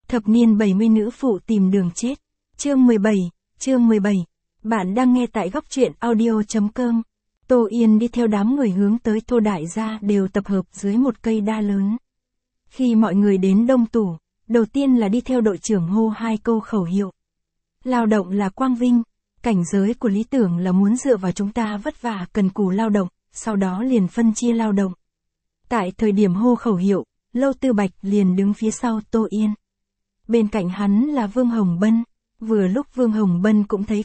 Thập niên 70 nữ phụ tìm đường chết. Chương 17. Bạn đang nghe tại góc truyện audio.com. Tô Yên đi theo đám người hướng tới Tô Đại gia đều tập hợp dưới một cây đa lớn. Khi mọi người đến đông đủ, đầu tiên là đi theo đội trưởng hô 2 câu khẩu hiệu. Lao động là quang vinh, cảnh giới của lý tưởng là muốn dựa vào chúng ta vất vả cần cù lao động, sau đó liền phân chia lao động. Tại thời điểm hô khẩu hiệu, Lâu Tư Bạch liền đứng phía sau Tô Yên. Bên cạnh hắn là Vương Hồng Bân, vừa lúc Vương Hồng Bân cũng thấy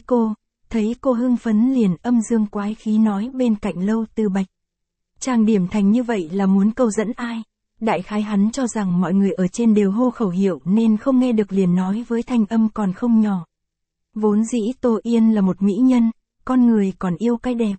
cô hưng phấn liền âm dương quái khí nói bên cạnh Lâu Tư Bạch. Trang điểm thành như vậy là muốn câu dẫn ai? Đại khái hắn cho rằng mọi người ở trên đều hô khẩu hiệu nên không nghe được liền nói với thanh âm còn không nhỏ. Vốn dĩ Tô Yên là một mỹ nhân, con người còn yêu cái đẹp.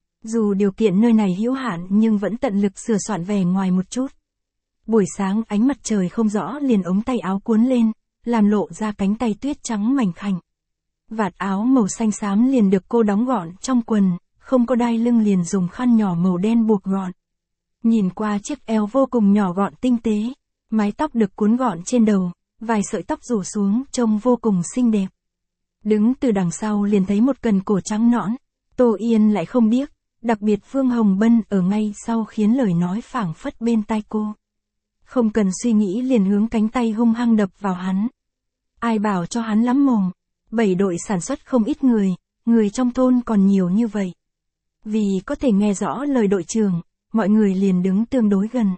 Dù điều kiện nơi này hữu hạn nhưng vẫn tận lực sửa soạn vẻ ngoài một chút. Buổi sáng ánh mặt trời không rõ liền ống tay áo cuốn lên, làm lộ ra cánh tay tuyết trắng mảnh khảnh. Vạt áo màu xanh xám liền được cô đóng gọn trong quần, không có đai lưng liền dùng khăn nhỏ màu đen buộc gọn. Nhìn qua chiếc eo vô cùng nhỏ gọn tinh tế, mái tóc được cuốn gọn trên đầu, vài sợi tóc rủ xuống trông vô cùng xinh đẹp. Đứng từ đằng sau liền thấy một cần cổ trắng nõn, Tô Yên lại không biết, đặc biệt Vương Hồng Bân ở ngay sau khiến lời nói phảng phất bên tai cô. Không cần suy nghĩ liền hướng cánh tay hung hăng đập vào hắn. Ai bảo cho hắn lắm mồm, 7 đội sản xuất không ít người trong thôn còn nhiều như vậy. Vì có thể nghe rõ lời đội trưởng, mọi người liền đứng tương đối gần.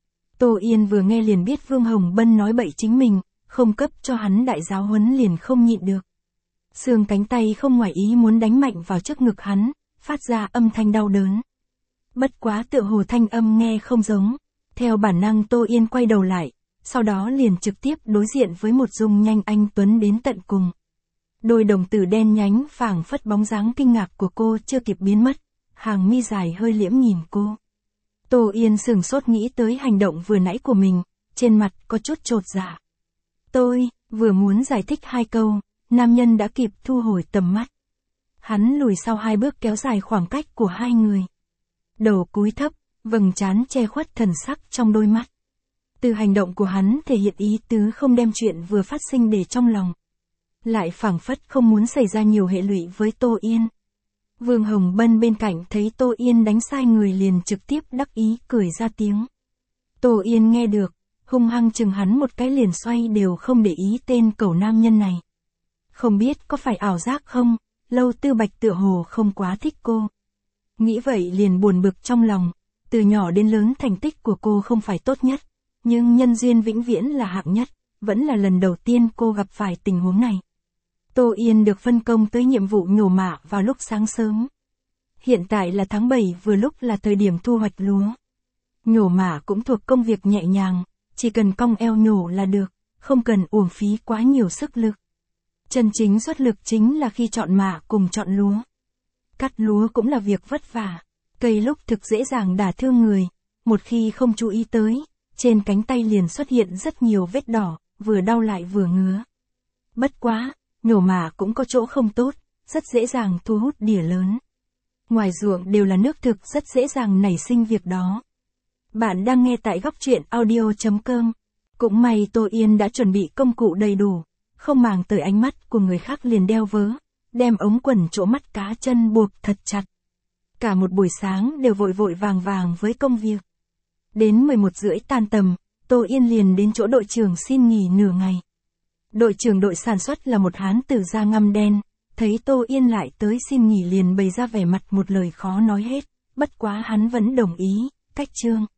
Tô Yên vừa nghe liền biết Vương Hồng Bân nói bậy chính mình, không cấp cho hắn đại giáo huấn liền không nhịn được. Xương cánh tay không ngoài ý muốn đánh mạnh vào trước ngực hắn, phát ra âm thanh đau đớn. Bất quá tựa hồ thanh âm nghe không giống. Theo bản năng Tô Yên quay đầu lại, sau đó liền trực tiếp đối diện với một dung nhanh anh tuấn đến tận cùng. Đôi đồng tử đen nhánh phảng phất bóng dáng kinh ngạc của cô chưa kịp biến mất, hàng mi dài hơi liễm nhìn cô. Tô Yên sửng sốt nghĩ tới hành động vừa nãy của mình, trên mặt có chút chột dạ. Tôi vừa muốn giải thích 2 câu, nam nhân đã kịp thu hồi tầm mắt. Hắn lùi sau 2 bước kéo dài khoảng cách của 2 người. Đầu cúi thấp, vầng trán che khuất thần sắc trong đôi mắt. Từ hành động của hắn thể hiện ý tứ không đem chuyện vừa phát sinh để trong lòng. Lại phảng phất không muốn xảy ra nhiều hệ lụy với Tô Yên. Vương Hồng Bân bên cạnh thấy Tô Yên đánh sai người liền trực tiếp đắc ý cười ra tiếng. Tô Yên nghe được, hung hăng chừng hắn một cái liền xoay đều không để ý tên cẩu nam nhân này. Không biết có phải ảo giác không, Lâu Tư Bạch tựa hồ không quá thích cô. Nghĩ vậy liền buồn bực trong lòng. Từ nhỏ đến lớn thành tích của cô không phải tốt nhất, nhưng nhân duyên vĩnh viễn là hạng nhất, vẫn là lần đầu tiên cô gặp phải tình huống này. Tô Yên được phân công tới nhiệm vụ nhổ mạ vào lúc sáng sớm. Hiện tại là tháng 7 vừa lúc là thời điểm thu hoạch lúa. Nhổ mạ cũng thuộc công việc nhẹ nhàng, chỉ cần cong eo nhổ là được, không cần uổng phí quá nhiều sức lực. Chân chính xuất lực chính là khi chọn mạ cùng chọn lúa. Cắt lúa cũng là việc vất vả. Cây lúc thực dễ dàng đả thương người, một khi không chú ý tới, trên cánh tay liền xuất hiện rất nhiều vết đỏ, vừa đau lại vừa ngứa. Bất quá, nhổ mạ cũng có chỗ không tốt, rất dễ dàng thu hút đỉa lớn. Ngoài ruộng đều là nước thực rất dễ dàng nảy sinh việc đó. Bạn đang nghe tại góc truyện audio.com. Cũng may Tô Yên đã chuẩn bị công cụ đầy đủ, không màng tới ánh mắt của người khác liền đeo vớ, đem ống quần chỗ mắt cá chân buộc thật chặt. Cả một buổi sáng đều vội vội vàng với công việc. Đến 11:30 tan tầm, Tô Yên liền đến chỗ đội trưởng xin nghỉ nửa ngày. Đội trưởng đội sản xuất là một hán tử da ngăm đen, thấy Tô Yên lại tới xin nghỉ liền bày ra vẻ mặt một lời khó nói hết, bất quá hắn vẫn đồng ý, cách trương.